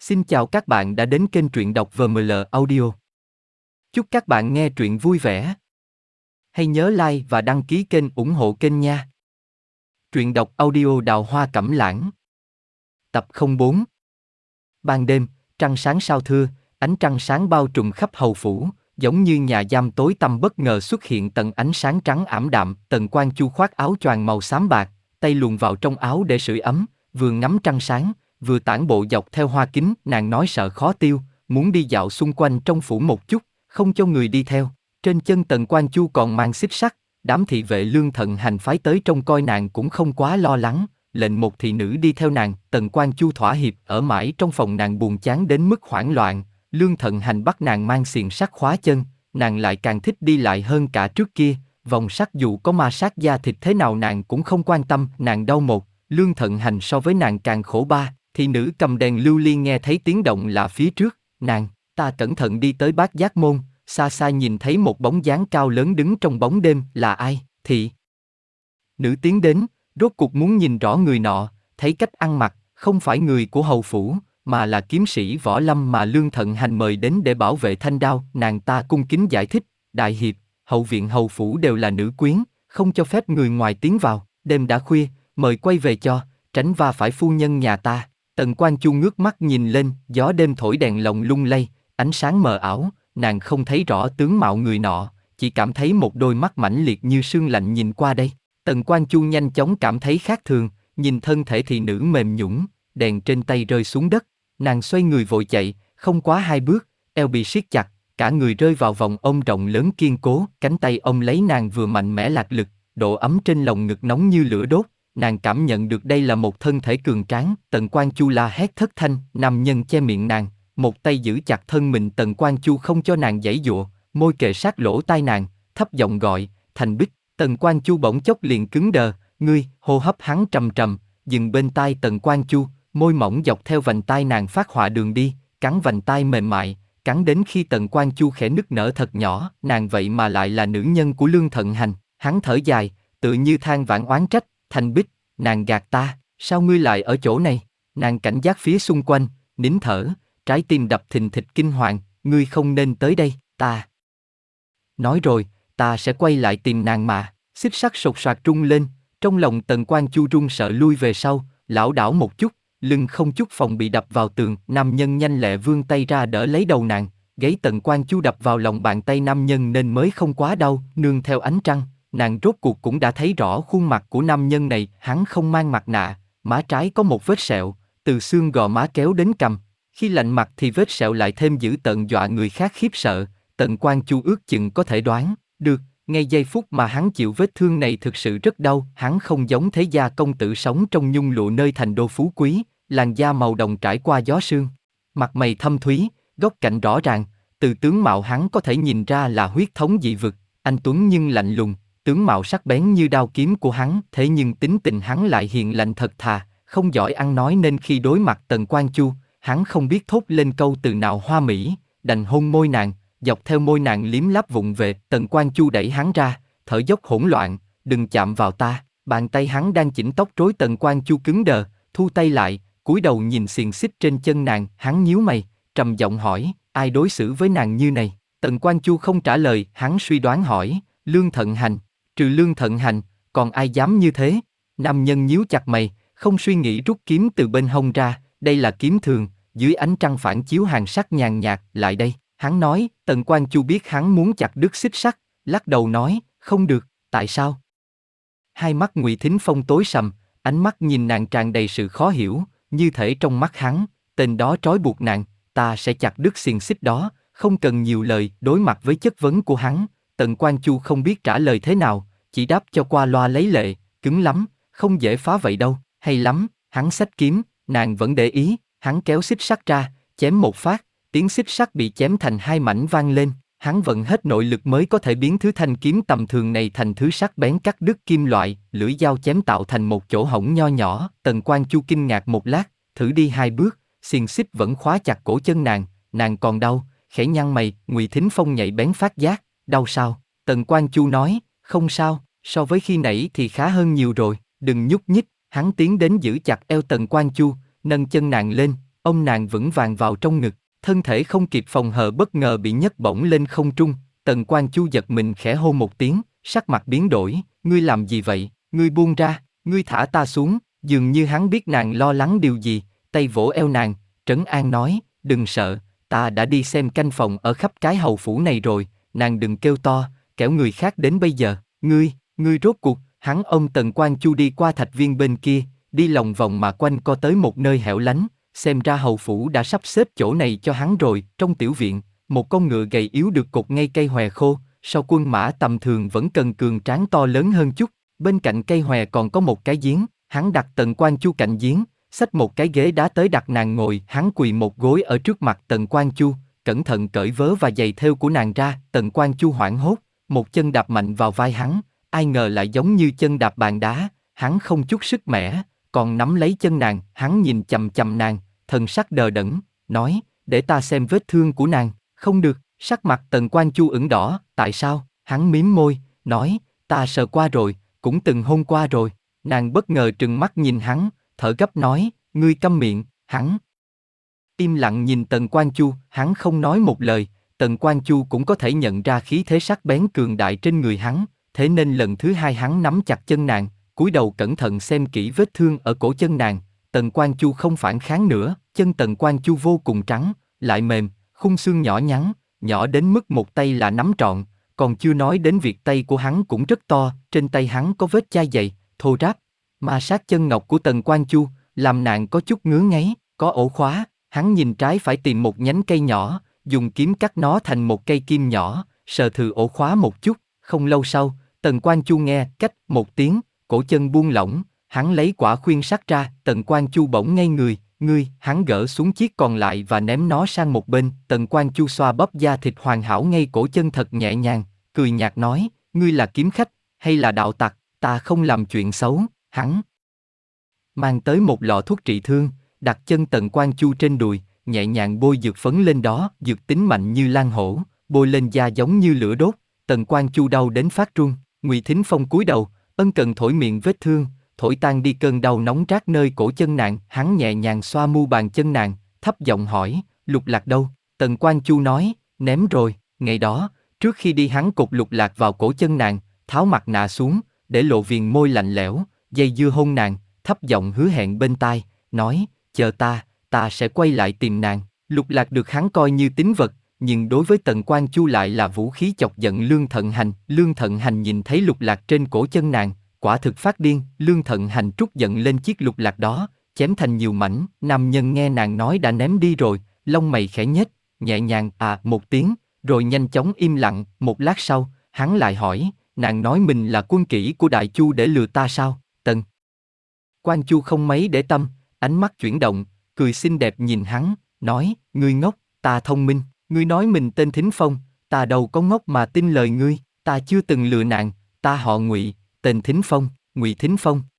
Xin chào các bạn đã đến kênh truyện đọc VML Audio. Chúc các bạn nghe truyện vui vẻ. Hãy nhớ like và đăng ký kênh ủng hộ kênh nha. Truyện đọc audio Đào Hoa Cẩm Lãng. Tập 04. Ban đêm, trăng sáng sao thưa, ánh trăng sáng bao trùm khắp hầu phủ, giống như nhà giam tối tăm bất ngờ xuất hiện tầng ánh sáng trắng ảm đạm. Tần Quan Chu khoác áo choàng màu xám bạc, tay luồn vào trong áo để sưởi ấm, vừa ngắm trăng sáng, vừa tản bộ dọc theo hoa kính. Nàng nói sợ khó tiêu, muốn đi dạo xung quanh trong phủ một chút, không cho người đi theo. Trên chân Tần Quan Chu còn mang xích sắt, đám thị vệ Lương Thận Hành phái tới trông coi nàng cũng không quá lo lắng, lệnh một thị nữ đi theo nàng. Tần Quan Chu thỏa hiệp ở mãi trong phòng nàng buồn chán đến mức hoảng loạn. Lương Thận Hành bắt nàng mang xiềng sắt khóa chân, nàng lại càng thích đi lại hơn cả trước kia. Vòng sắt dù có ma sát da thịt thế nào nàng cũng không quan tâm. Nàng đau một, Lương Thận Hành so với nàng càng khổ ba. Thị nữ cầm đèn lưu ly nghe thấy tiếng động lạ phía trước, ta cẩn thận đi tới Bát Giác Môn, xa xa nhìn thấy một bóng dáng cao lớn đứng trong bóng đêm. Là ai? Thị nữ tiến đến, rốt cuộc muốn nhìn rõ người nọ, thấy cách ăn mặc, không phải người của hầu phủ, mà là kiếm sĩ võ lâm mà Lương Thận Hành mời đến để bảo vệ thanh đao. Nàng ta cung kính giải thích, đại hiệp, hậu viện hầu phủ đều là nữ quyến, không cho phép người ngoài tiến vào. Đêm đã khuya, mời quay về cho, tránh va phải phu nhân nhà ta. Tần Quan Chu ngước mắt nhìn lên, gió đêm thổi đèn lồng lung lay, ánh sáng mờ ảo, nàng không thấy rõ tướng mạo người nọ, chỉ cảm thấy một đôi mắt mãnh liệt như sương lạnh nhìn qua đây. Tần Quan Chu nhanh chóng cảm thấy khác thường, nhìn thân thể thị nữ mềm nhũn, đèn trên tay rơi xuống đất, nàng xoay người vội chạy, không quá 2 bước, eo bị siết chặt, cả người rơi vào vòng ôm rộng lớn kiên cố. Cánh tay ôm lấy nàng vừa mạnh mẽ lạc lực, độ ấm trên lồng ngực nóng như lửa đốt. Nàng cảm nhận được đây là một thân thể cường tráng. Tần Quan Chu la hét thất thanh, nam nhân che miệng nàng, một tay giữ chặt thân mình Tần Quan Chu không cho nàng giãy giụa, môi kề sát lỗ tai nàng, thấp giọng gọi, Thành Bích. Tần Quan Chu bỗng chốc liền cứng đờ, ngươi, hô hấp hắn trầm trầm, dừng bên tai Tần Quan Chu, môi mỏng dọc theo vành tai nàng phát họa đường đi, cắn vành tai mềm mại, cắn đến khi Tần Quan Chu khẽ nức nở thật nhỏ. Nàng vậy mà lại là nữ nhân của Lương Thận Hành. Hắn thở dài, tự như than vãn oán trách, Thành Bích, nàng gạt ta, sao ngươi lại ở chỗ này? Nàng cảnh giác phía xung quanh, nín thở, trái tim đập thình thịch kinh hoàng, ngươi không nên tới đây. Ta nói rồi, ta sẽ quay lại tìm nàng mà. Xích sắt sột soạt rung lên, trong lòng Tần Quan Chu run sợ lui về sau, lảo đảo một chút, lưng không chút phòng bị đập vào tường. Nam nhân nhanh lẹ vươn tay ra đỡ lấy đầu nàng, gáy Tần Quan Chu đập vào lòng bàn tay nam nhân nên mới không quá đau. Nương theo ánh trăng, nàng rốt cuộc cũng đã thấy rõ khuôn mặt của nam nhân này. Hắn không mang mặt nạ, má trái có một vết sẹo, từ xương gò má kéo đến cằm. Khi lạnh mặt thì vết sẹo lại thêm dữ tợn dọa người khác khiếp sợ. Tần Quan Chu ước chừng có thể đoán được, ngay giây phút mà hắn chịu vết thương này thực sự rất đau. Hắn không giống thế gia công tử sống trong nhung lụa nơi thành đô phú quý, làn da màu đồng trải qua gió sương, mặt mày thâm thúy, góc cạnh rõ ràng. Từ tướng mạo hắn có thể nhìn ra là huyết thống dị vực, anh tuấn nhưng lạnh lùng, tướng mạo sắc bén như đao kiếm của hắn. Thế nhưng tính tình hắn lại hiền lành thật thà, không giỏi ăn nói nên khi đối mặt Tần Quan Chu, hắn không biết thốt lên câu từ nào hoa mỹ, đành hôn môi nàng, dọc theo môi nàng liếm láp vụng về. Tần Quan Chu đẩy hắn ra, thở dốc hỗn loạn, đừng chạm vào ta. Bàn tay hắn đang chỉnh tóc rối Tần Quan Chu cứng đờ, thu tay lại, cúi đầu nhìn xiềng xích trên chân nàng. Hắn nhíu mày, trầm giọng hỏi, ai đối xử với nàng như này? Tần Quan Chu không trả lời, hắn suy đoán hỏi, Lương Thận Hành. Trừ Lương Thận Hành, còn ai dám như thế? Nam nhân nhíu chặt mày, không suy nghĩ rút kiếm từ bên hông ra, đây là kiếm thường, dưới ánh trăng phản chiếu hàn sắc nhàn nhạt. Lại đây, hắn nói. Tần Quan Chu biết hắn muốn chặt đứt xích sắt, lắc đầu nói, không được. Tại sao? Hai mắt Ngụy Thính Phong tối sầm, ánh mắt nhìn nàng tràn đầy sự khó hiểu, như thể trong mắt hắn, tên đó trói buộc nàng, ta sẽ chặt đứt xiềng xích đó, không cần nhiều lời. Đối mặt với chất vấn của hắn, Tần Quan Chu không biết trả lời thế nào, chỉ đáp cho qua loa lấy lệ, cứng lắm, không dễ phá vậy đâu. Hay lắm. Hắn xách kiếm, nàng vẫn để ý, hắn kéo xích sắt ra, chém một phát, tiếng xích sắt bị chém thành 2 mảnh vang lên. Hắn vận hết nội lực mới có thể biến thứ thanh kiếm tầm thường này thành thứ sắc bén cắt đứt kim loại, lưỡi dao chém tạo thành một chỗ hổng nho nhỏ. Tần Quan Chu kinh ngạc một lát, thử đi 2 bước, xiềng xích vẫn khóa chặt cổ chân nàng còn đau, khẽ nhăn mày. Ngụy Thính Phong nhạy bén phát giác, đau sao? Tần Quan Chu nói, không sao, so với khi nãy thì khá hơn nhiều rồi, đừng nhúc nhích. Hắn tiến đến giữ chặt eo Tần Quan Chu, nâng chân nàng lên, ôm nàng vững vàng vào trong ngực, thân thể không kịp phòng hờ bất ngờ bị nhấc bổng lên không trung. Tần Quan Chu giật mình khẽ hô một tiếng, sắc mặt biến đổi, ngươi làm gì vậy, ngươi buông ra, ngươi thả ta xuống. Dường như hắn biết nàng lo lắng điều gì, tay vỗ eo nàng, trấn an nói, đừng sợ, ta đã đi xem canh phòng ở khắp cái hầu phủ này rồi, nàng đừng kêu to, kẻo người khác đến bây giờ. Ngươi rốt cuộc. Hắn ôm Tần Quan Chu đi qua thạch viên bên kia, đi lòng vòng mà quanh co tới một nơi hẻo lánh, xem ra hầu phủ đã sắp xếp chỗ này cho hắn rồi. Trong tiểu viện, một con ngựa gầy yếu được cột ngay cây hòe khô, sau quân mã tầm thường vẫn cần cường tráng to lớn hơn chút. Bên cạnh cây hòe còn có một cái giếng, hắn đặt Tần Quan Chu cạnh giếng, xách một cái ghế đá tới đặt nàng ngồi. Hắn quỳ một gối ở trước mặt Tần Quan Chu, cẩn thận cởi vớ và giày thêu của nàng ra. Tần Quan Chu hoảng hốt, một chân đạp mạnh vào vai hắn, ai ngờ lại giống như chân đạp bàn đá. Hắn không chút sức mẻ, còn nắm lấy chân nàng. Hắn nhìn chằm chằm nàng, thần sắc đờ đẫn, nói, để ta xem vết thương của nàng. Không được. Sắc mặt Tần Quan Chu ửng đỏ. Tại sao? Hắn mím môi, nói, ta sờ qua rồi, cũng từng hôn qua rồi. Nàng bất ngờ trừng mắt nhìn hắn, thở gấp nói, ngươi câm miệng. Hắn im lặng nhìn Tần Quan Chu, hắn không nói một lời. Tần Quan Chu cũng có thể nhận ra khí thế sắc bén cường đại trên người hắn, thế nên lần thứ hai hắn nắm chặt chân nàng, cúi đầu cẩn thận xem kỹ vết thương ở cổ chân nàng. Tần Quan Chu không phản kháng nữa, chân Tần Quan Chu vô cùng trắng, lại mềm, khung xương nhỏ nhắn, nhỏ đến mức một tay là nắm trọn, còn chưa nói đến việc tay của hắn cũng rất to. Trên tay hắn có vết chai dày, thô ráp, ma sát chân ngọc của Tần Quan Chu, làm nàng có chút ngứa ngáy. Có ổ khóa, hắn nhìn trái phải tìm một nhánh cây nhỏ, dùng kiếm cắt nó thành một cây kim nhỏ, sờ thử ổ khóa một chút. Không lâu sau, Tần Quan Chu nghe cách một tiếng, cổ chân buông lỏng, hắn lấy quả khuyên sắt ra. Tần Quan Chu bỗng ngây người, hắn gỡ xuống chiếc còn lại và ném nó sang một bên. Tần Quan Chu xoa bóp da thịt hoàn hảo ngay cổ chân thật nhẹ nhàng, cười nhạt nói, ngươi là kiếm khách, hay là đạo tặc, ta không làm chuyện xấu. Hắn mang tới một lọ thuốc trị thương, đặt chân Tần Quan Chu trên đùi, nhẹ nhàng bôi dược phấn lên đó. Dược tính mạnh như lan hổ, bôi lên da giống như lửa đốt. Tần Quan Chu đau đến phát run. Ngụy Thính Phong cúi đầu, ân cần thổi miệng vết thương, thổi tan đi cơn đau nóng rát nơi cổ chân nàng. Hắn nhẹ nhàng xoa mu bàn chân nàng, thấp giọng hỏi, Lục Lạc đâu? Tần Quan Chu nói, ném rồi. Ngày đó, trước khi đi hắn cột Lục Lạc vào cổ chân nàng, tháo mặt nạ xuống, để lộ viền môi lạnh lẽo, dây dưa hôn nàng, thấp giọng hứa hẹn bên tai, nói, chờ ta sẽ quay lại tìm nàng. Lục Lạc được hắn coi như tín vật, nhưng đối với Tần Quan Chu lại là vũ khí chọc giận Lương Thận Hành. Lương Thận Hành nhìn thấy Lục Lạc trên cổ chân nàng, quả thực phát điên. Lương Thận Hành trút giận lên chiếc lục lạc đó, chém thành nhiều mảnh. Nam nhân nghe nàng nói đã ném đi rồi, lông mày khẽ nhếch, nhẹ nhàng một tiếng, rồi nhanh chóng im lặng. Một lát sau, hắn lại hỏi, nàng nói mình là quân kỹ của Đại Chu để lừa ta sao? Tần Quan Chu không mấy để tâm, ánh mắt chuyển động, cười xinh đẹp nhìn hắn, nói, ngươi ngốc, ta thông minh. Ngươi nói mình tên Thính Phong, ta đâu có ngốc mà tin lời ngươi. Ta chưa từng lừa nàng, ta họ Ngụy, tên Thính Phong, Ngụy Thính Phong.